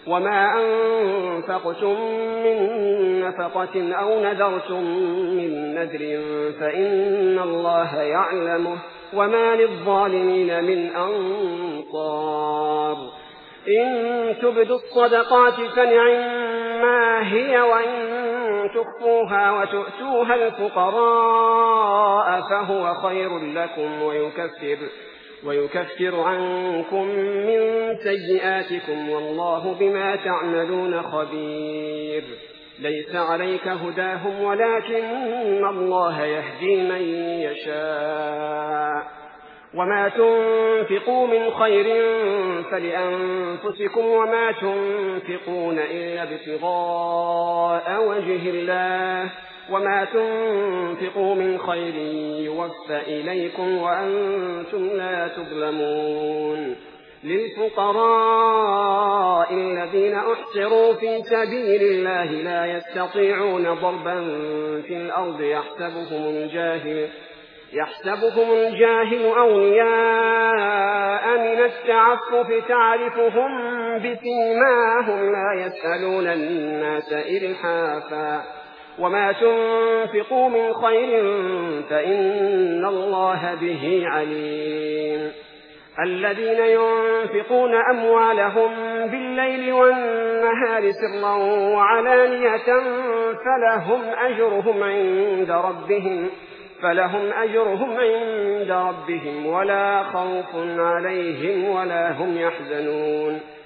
وما أنفقتم من نفقة أو نذرتم من نذر فإن الله يعلمه وما للظالمين من أنصار. إن تبدوا الصدقات فنعما هي، وإن تخفوها وتؤتوها الفقراء فهو خير لكم ويكفر عنكم من سيئاتكم والله بما تعملون خبير. ليس عليك هداهم ولكن الله يهدي من يشاء. وما تنفقوا من خير فلأنفسكم وما تنفقون إلا ابتغاء وجه الله وما تنفقوا من خير يوفى إليكم وأنتم لا تظلمون. للفقراء الذين أحصروا في سبيل الله لا يستطيعون ضربا في الأرض يحسبهم الجاهل أولياء من التعفف تعرفهم بسيماهم لا يسألون الناس إلحافا. وما تنفقوا من خير فإن الله به عليم. الذين ينفقون أموالهم بالليل والنهار سرا وعلانية فلهم أجرهم عند ربهم ولا خوف عليهم ولا هم يحزنون.